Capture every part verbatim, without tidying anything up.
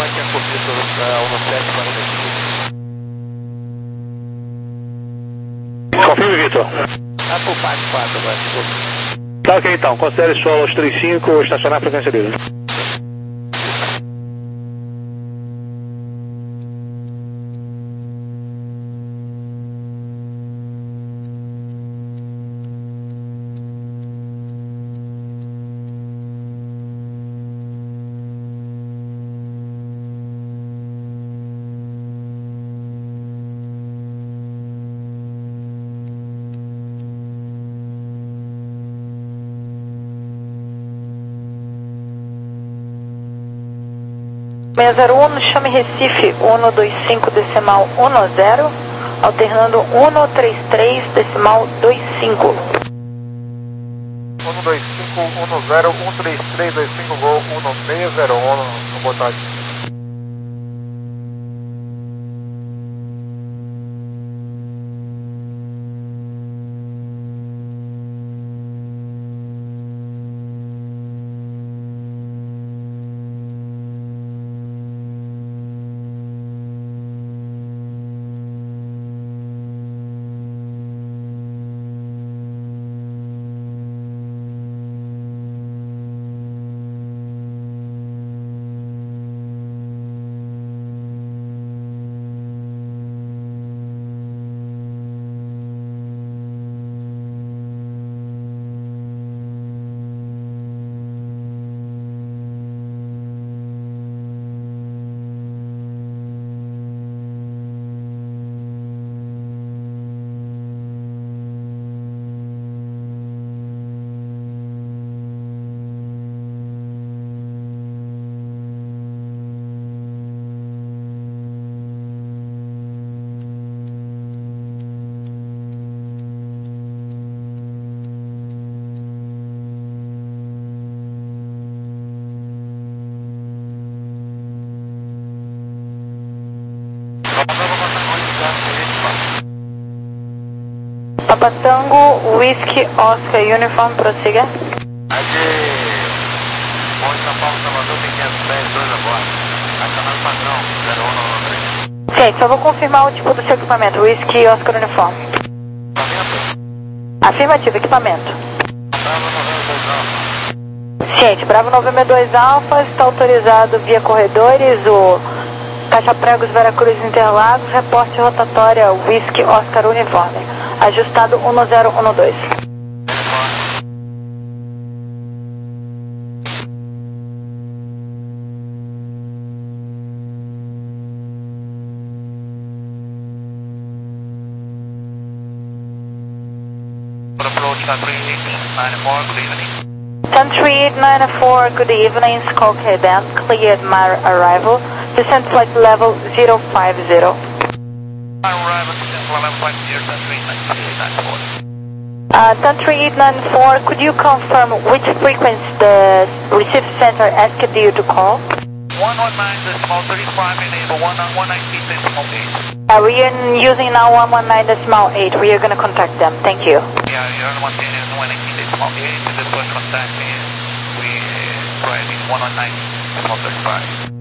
aqui a cobertura da um sete quarenta e cinco. Confirme, Vitor. Ah, por parte quatro agora. Tá ok então, considere solo aos trinta e cinco, estacionar a frequência dele. seis zero um, chame Recife um dois cinco decimal um zero, alternando um três três decimal dois cinco. um dois cinco um zero um três três dois cinco Gol um seis zero um, no botagem. Papa Tango, Whisky, Oscar, Uniform, prossiga. Aí de Bom de São Paulo, Salvador, tem quinhentos e dez, dois a bordo. Acionado padrão, zero um nove três. Sim, só vou confirmar o tipo do seu equipamento, Whisky, Oscar, Uniform. Equipamento? Afirmativo, equipamento. Bravo noventa e dois Alfa. Ciente, Bravo noventa e dois Alfa, está autorizado via corredores, o Caixa Pregos, Veracruz, Interlagos, reporte rotatória, Whisky, Oscar, Uniforme. Ajustado um zero um dois. Country eight nine four, good evening, Skull Cadence, cleared my arrival, descent flight level zero five zero. Arrival, descent level flight zero nine four. Uh, Country eight nine four, could you confirm which frequency the receive center asked you to call? one one nine decimal thirty-five, enable one nineteen decimal eight. Uh, we are using now one one nine decimal eight, we are going to contact them, thank you. Yeah, you're on one nineteen decimal eight, the first contact is we driving one one nine decimal thirty-five.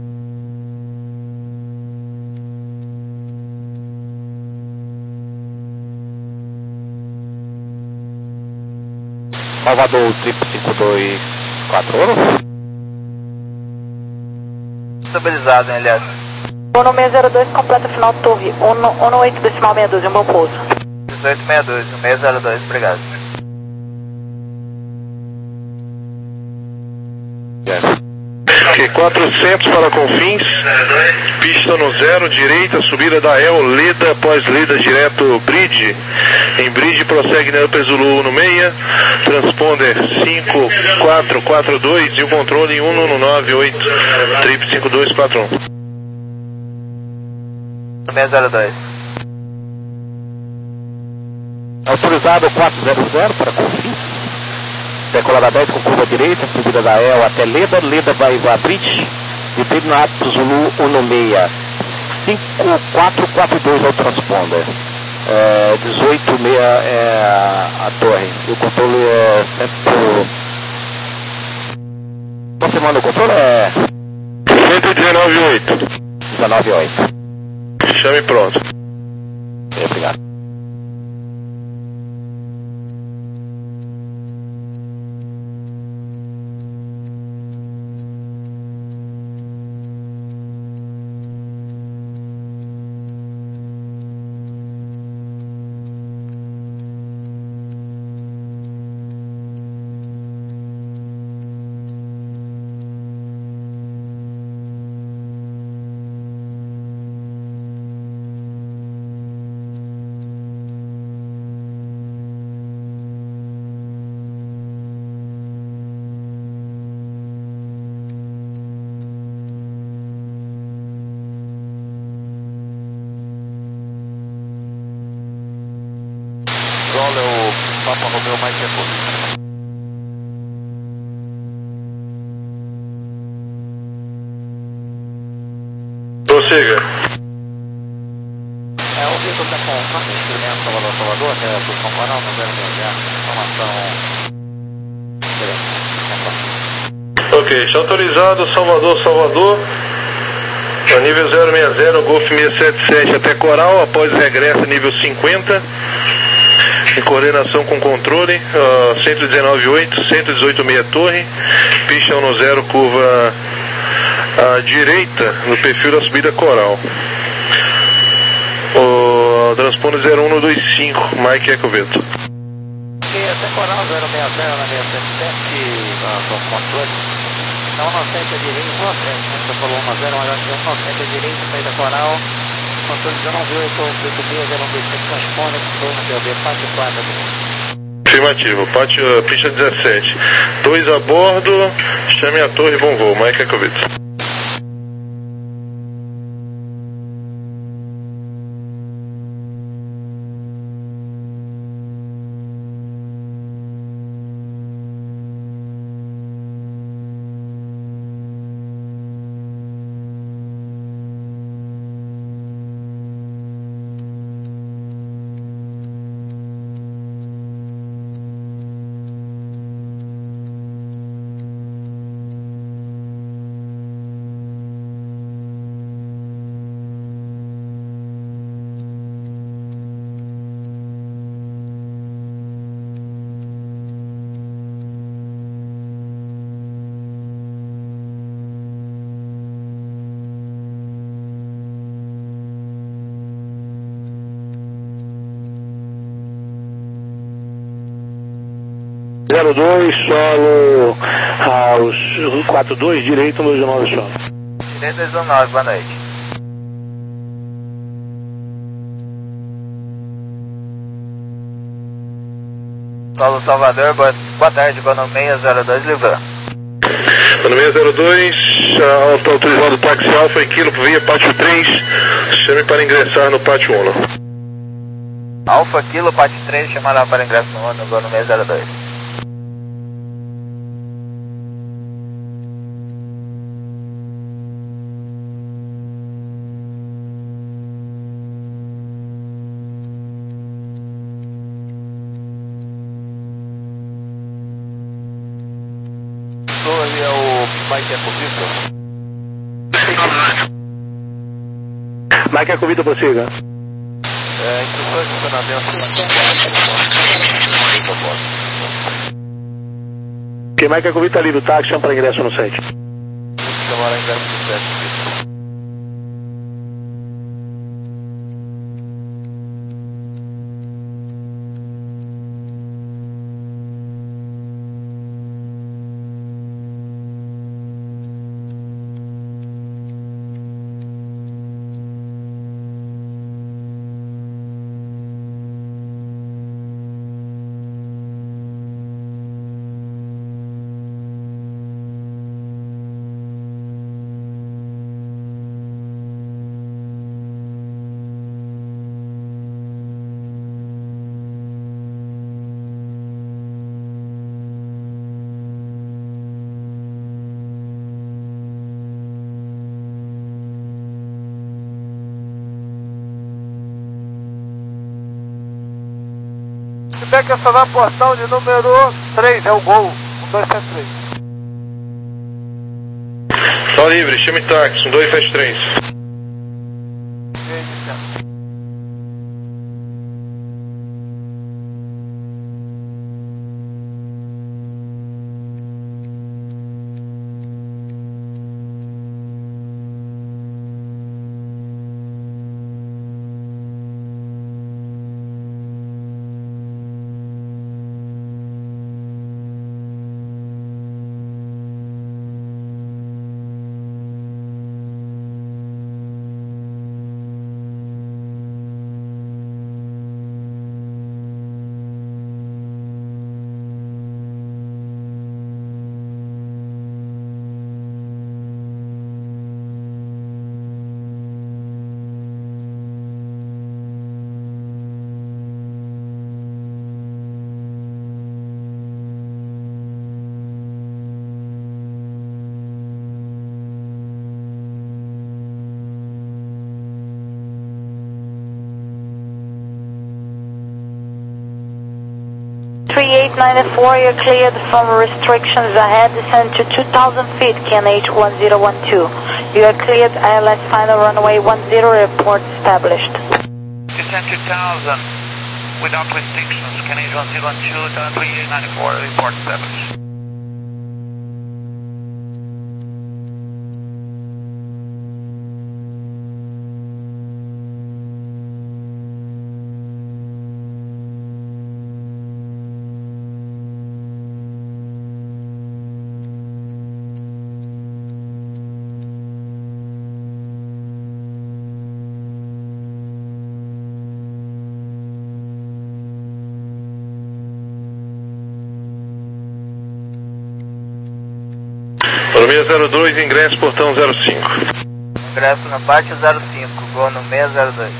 Salvador, trip cinco dois quatro ouro. Estabilizado, hein, aliás. um seis zero dois, completa final torre, um oito decimal seis dois, um bom pouso. dezoito sessenta e dois, um seis zero dois, obrigado. Q quatrocentos para Confins, pista no zero, direita, subida da El, Leda, após Leda, direto Bridge. Em Bridge prossegue na Upper Zulu no meia, transponder cinco quatro quatro dois e o controle um um nove oito, trip cinco dois quatro um. seis zero dois. Autorizado quatro zero zero para Confins. Decolada dez com curva direita, subida da E L até Leda, Leda vai a Bridge, e teve no Apto Zulu um seis, cinco quatro quatro dois ao transponder. É, dezoito seis é a torre, e o controle é cento... Confirmando o controle é... cento e dezenove e oito. dezenove e oito. Chame pronto. Obrigado. Control é o Papa Romeo mais Eco. Prossiga. É o Vitor da Confa, instrumento Salvador Salvador, que é a posição coral, no zero seis zero, informação. Ok, está autorizado Salvador, Salvador. A nível zero seis zero, Golf seiscentos e setenta e sete até Coral, após regresso nível cinquenta. Em coordenação com controle, uh, cento e dezenove e oito, cento e dezoito meia torre, pista um zero, curva à direita, no perfil da subida Coral. O transponder zero um dois cinco, Mike Ecoveto. Ok, até Coral zero seis zero na seiscentos e setenta e sete, uh, com controle. Não, não sente a direita, boa frente, você falou um zero, mas acho que não sente a direita, saída Coral. Controle dezenove oito, oito B, zero um dois cinco, transponder, controle P O B, pátio quatro. Afirmativo, pátio, pista dezessete. dois a bordo, chame a torre, bom voo, Mike Ecoveto. zero dois, solo aos quatro dois, direito no dezenove solo. Direito dezenove, boa noite. Solo Salvador, boa, boa tarde, Bano seis zero dois, Livran. Bano seis zero dois, está autorizado o táxi Alfa, equílopo via pátio três, chame para ingressar no pátio um. Alfa Kilo, pátio três, chamará para ingresso no ano, Bano seis zero dois. Ali é o Mike Ecovito. Mike Ecovito, prossiga. É, instruções de funcionamento. Ok, Mike Ecovito ali do táxi, chama para ingresso no sete. Chamar ingresso no sete. Feedback acionar portão de número três, é o Gol, um dois sete três. Tá livre, chame táxi, um dois sete três. three eight nine four, you're cleared from restrictions ahead, descend to two thousand feet, K N H one zero one two. You are cleared, I L S final runway one zero, report established. Descend two thousand, without restrictions, K N H one zero one two, three eight nine four, report established. Romeo zero dois, ingresso portão zero cinco. Ingresso no pátio zero cinco, vou no seis zero dois.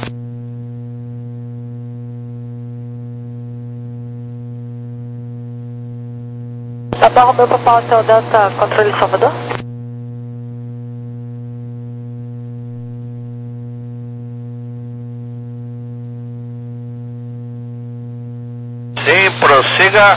Papa Romeo, Papa Hotel Delta, controle Salvador. Sim, prossiga.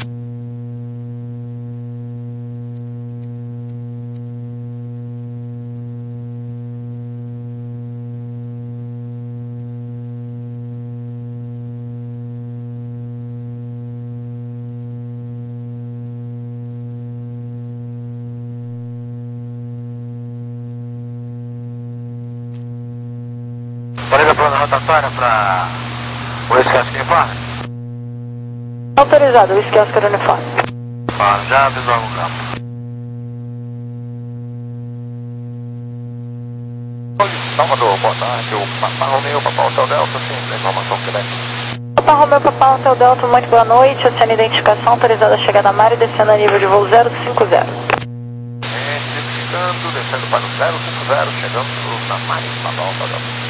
Liga plano rotatório para o Whisky Oscar Uniforme? Autorizado, Whisky Oscar Uniforme. Ah, já visual no campo. Salvador, boa tarde. O Papa Romeo, Papa Hotel Delta, sim, a informação que daqui. Papa Romeo, Papa Hotel Delta, muito boa noite. Oceano Identificação, autorizada a chegada a mar e descendo a nível de voo zero cinco zero. Identificando, descendo para o zero cinco zero, chegando na máxima da Alta Delta.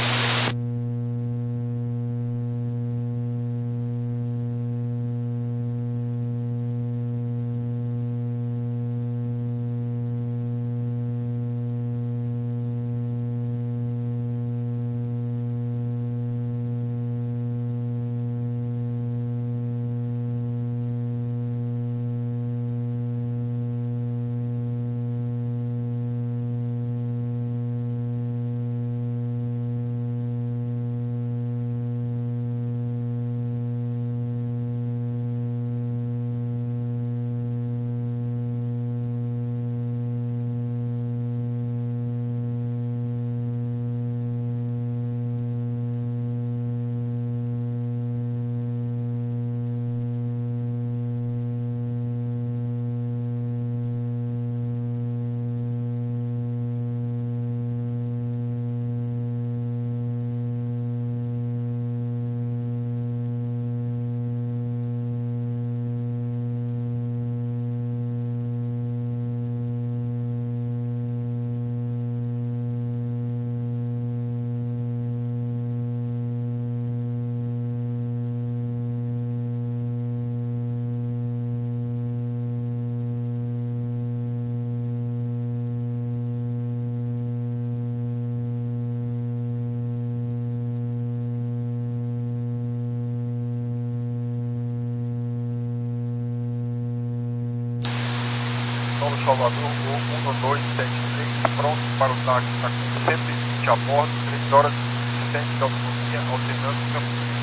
Salvador, um dois sete três. pronto para o táxi, está com cento e vinte a bordo, três horas e cem de autonomia, alternando o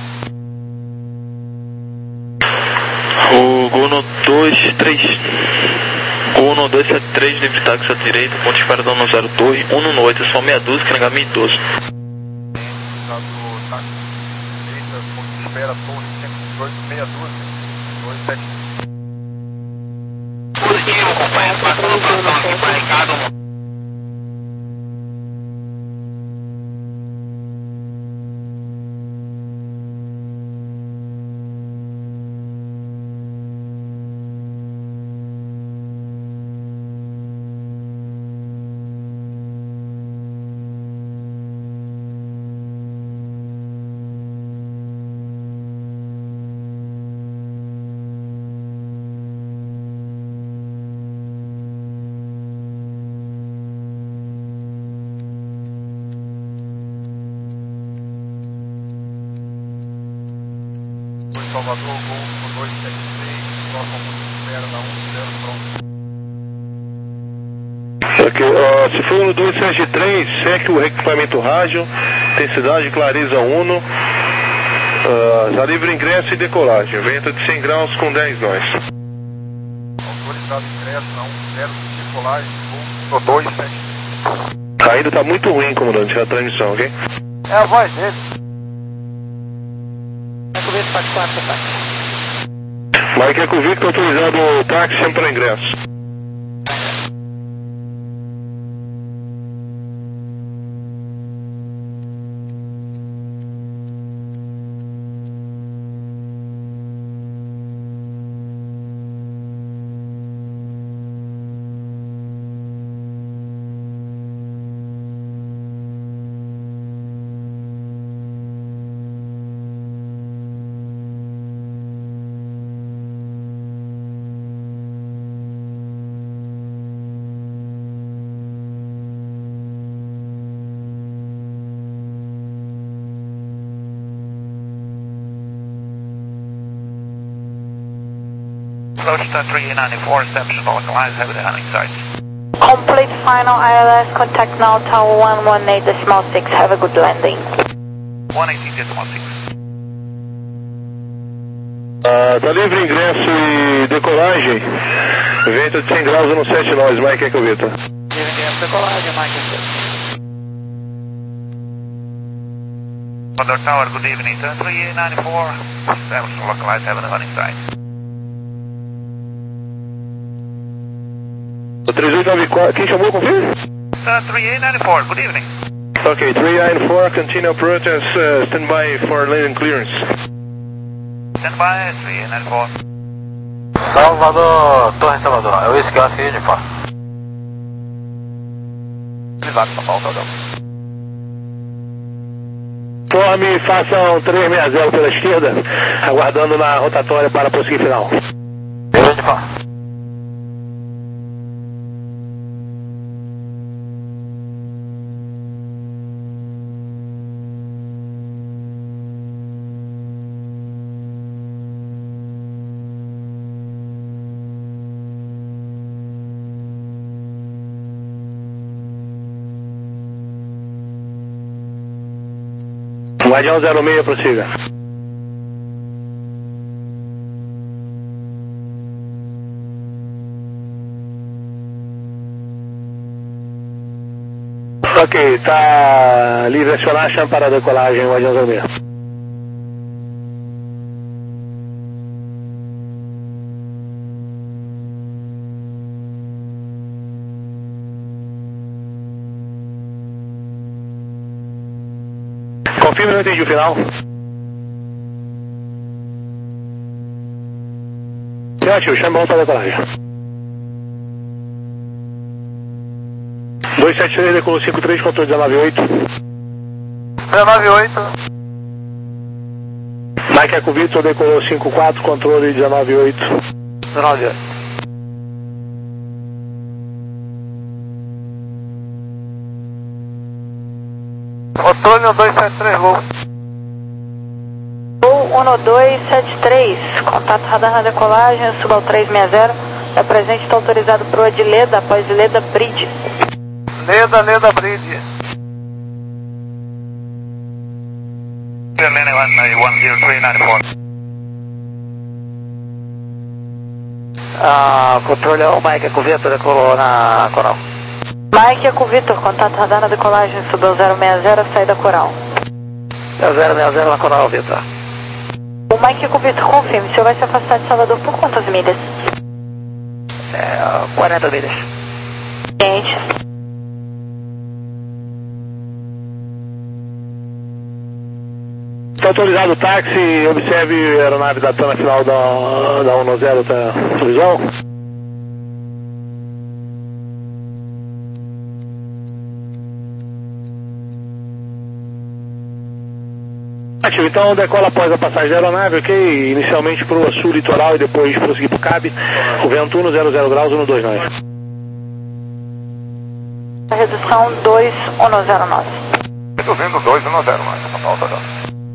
caminho. O Gol no dois três. Gol no dois sete três, livre táxi à direita, ponto de espera do um zero dois, um no oito, só meia dúzia, carregamento idoso. Está do táxi direita, ponto de espera, torre cento e dois, meia dúzia, dois sete. Positivo, companheiro, passando o plantão aqui para Ricardo. Salvador, Gol no dois sete três, próximo ponto de espera na um zero, pronto. Ok, uh, se for no dois sete três, seque o equipamento rádio, intensidade Clareza um, uh, já livre ingresso e decolagem, vento de cem graus com dez nós. Autorizado ingresso na um zero, decolagem, Gol no dois sete três. Ainda está muito ruim, comandante, a transmissão, ok? É a voz dele. quatro, táxi. Mike Eco Victor, autorizado o táxi sempre para ingresso. Approach to three ninety-four, establish localized, have the hunting sites. Complete final I L S, contact now tower one one eight decimal six, have a good landing. one eighteen decimal six. Uh, tá livre ingresso e decolagem, vento de cem graus no sete nós, Mike Eco Victor. Livre ingresso, decolagem, Mike Eco. Mother Tower, good evening, three ninety-four, establish localized, have the hunting site. três oito nove quatro, quem chamou, confirma? Uh, three nine four, good evening. Ok, three nine four, continue approach and uh, stand by for landing clearance. Stand by, three nine four. Salvador, Torre Salvador, é o Whisky Oscar Uniform. Exato, São Paulo, Salvador. Torme, façam três seis zero pela esquerda, aguardando na rotatória para prosseguir final. Uniform. Guardião zero seis, prossiga. Ok, tá livre acionar, chama para a decolagem, Guardião zero seis. Confirme, não entendi o final. Certo, chama para a decolagem. dois sete três, decolou cinco três, controle dezenove oito. dezenove oito. Mike Eco Victor, decolou cinco quatro, controle dezenove oito. dezenove oito. Otônio dois sete três, Gol. Gol um dois sete três, contato radar na decolagem, suba ao três seis zero, é presente, está autorizado para o Adileda, após Adileda Bridge. Leda, Leda Bridge. Ah, controle ao Mike, com o Vitor decolou na Coral. Mike, com o Vitor, contato radar na decolagem, subiu zero seis zero, saída Coral. É zero seis zero na Coral, Vitor. O Mike, com o Vitor, confirme, o senhor vai se afastar de Salvador por quantas milhas? É, quarenta milhas. Gente. Está autorizado o táxi, observe a aeronave da TAM na final da, da um zero, tá visual? Ativo, então decola após a passagem da aeronave, ok? Inicialmente para o sul litoral e depois prosseguir para o C A B, o vento um zero zero graus, um dois nove. Redução dois um zero nove. Reduzindo dois um zero nove, tá bom, tá bom.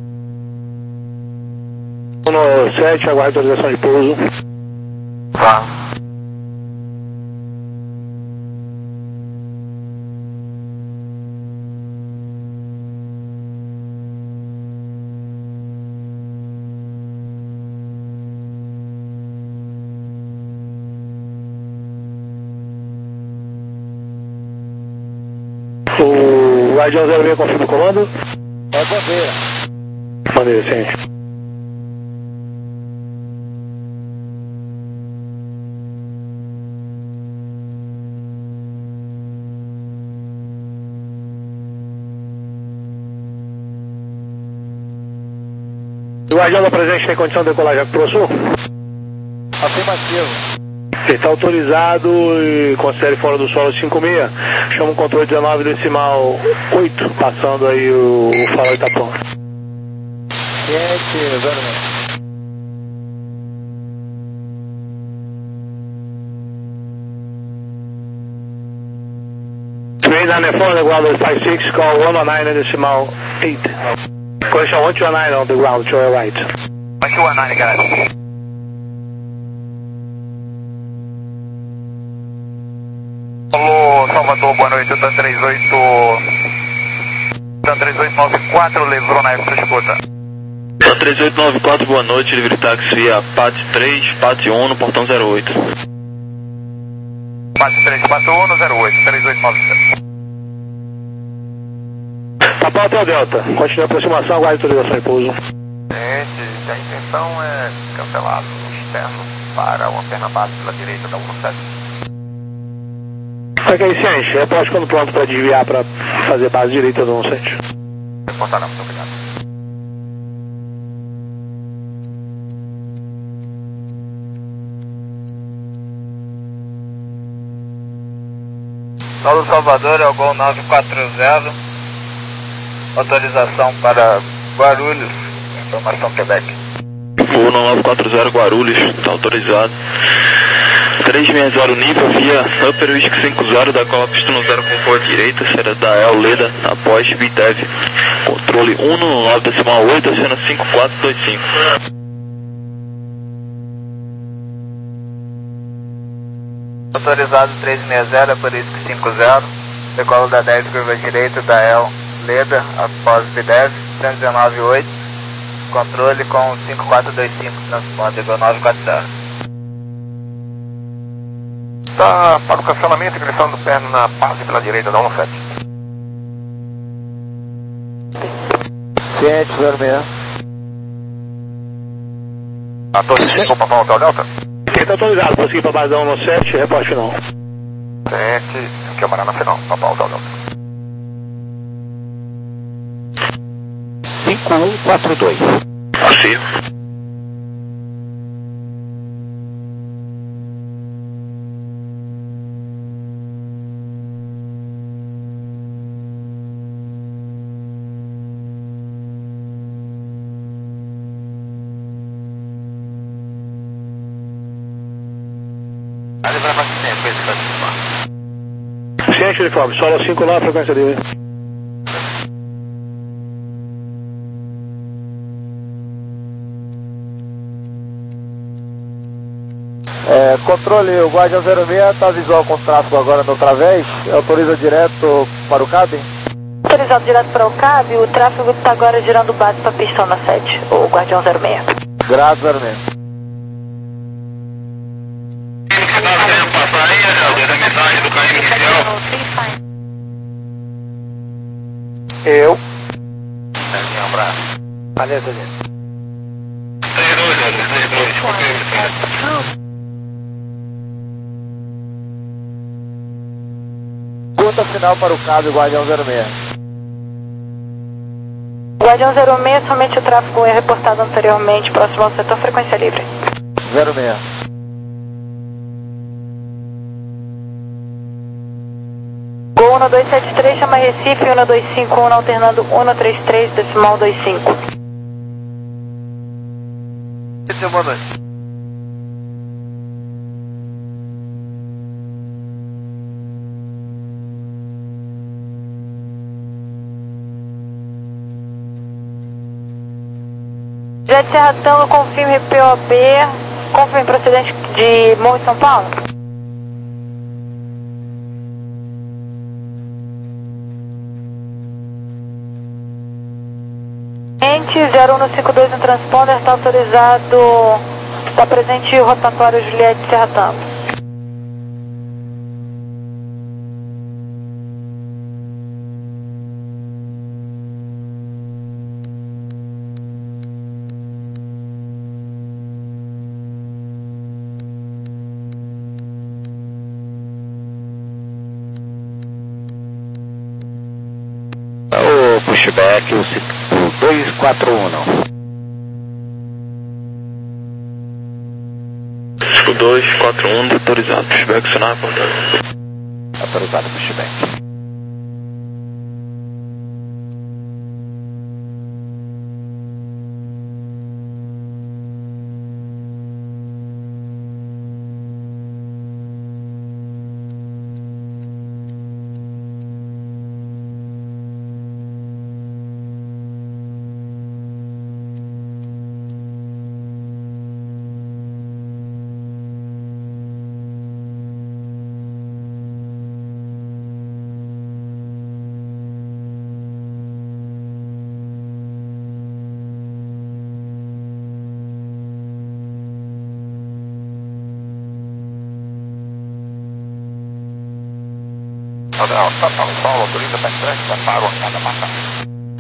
um sete, aguarde autorização de pouso. Tá. O Guardião zero seis confirma o comando? É bandeira. Bandeira, sim. O Guardião da presente tem condição de decolar já para o sul? Afirmativo. Ele está autorizado e considere fora do solo cinco seis. Chama o controle dezenove decimal oito, passando aí o, o farol Itapão. sete zero seis. Train nine four on the ground, five six, call one one nine decimal eight. Correction one two one nine on the ground, to your right. one two one nine, guys. Alô, Salvador, boa noite, TAM três oito... TAM três oito nove quatro, livrou na F, escuta. TAM três oito nove quatro, boa noite, livre táxi via P A T três, P A T um no portão zero oito. P A T três, P A T um no zero oito, três oito nove zero. Tapão até o Delta, continua a aproximação, aguarde autorização de pouso. Gente, a intenção é cancelar o externo para uma perna base pela direita da um sete. Ok, ciente, reporte quando pronto para desviar para fazer base direita do um sete. Reportará, muito obrigado. Paulo Salvador, é o Gol nove quatro zero. Autorização para Guarulhos, informação Quebec. Voo nove quatro zero Guarulhos, está autorizado. três seis zero nível via Upper Whisky cinco zero, da qual a pista no zero com cor direita, será da El Leda, após B D E V. Controle um nove decimal oito, cena cinco quatro dois cinco. Autorizado três seis zero, Upper Whisky cinco zero, decola da dez, curva direita da El Leda, após B D E V, cento e dezenove oito, controle com cinco quatro dois cinco, transponder do nove quatro zero. Está para o cancelamento, ingressando do perno na base pela direita da um sete. sete zero seis. Autorização para voltar ao Delta? Quem está autorizado para seguir para a base da um sete, reporte final. sete, câmara na final, para voltar ao Delta. cinco um quatro dois. Afirmo. Ciente, uniforme, solo cinco lá, frequência dele. É, controle, o Guardião zero seis está visual com tráfego agora no través, autoriza direto para o cabine? Autorizado direto para o cab, o tráfego está agora girando base para a pistão na sede, o Guardião zero seis. Grado zero seis. Passar aí, a mensagem do K M inicial. Eu. Um abraço. Beleza, gente. três dois, três dois, qualquer mensagem. Conta final para o cab, Guardião zero seis. Guardião zero seis, somente o tráfego é reportado anteriormente, próximo ao setor frequência livre. zero seis. Gol um dois sete três, chama Recife, um dois cinco um, alternando um três três, decimal dois cinco. Boa noite. Jet Serra Tango, confirme P O B, confirme procedente de Morro de São Paulo. zero um cinco dois no transponder, está autorizado, está presente rotatório Juliette Serra Tango. O pushback, o dois quatro um. Cisco dois quatro um, autorizado, pushback, sinal apontado. Autorizado pushback.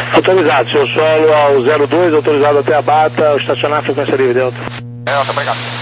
Autorizado, seu solo ao zero dois, autorizado até a bata, estacionar a frequência livre, Delta. Delta, obrigado.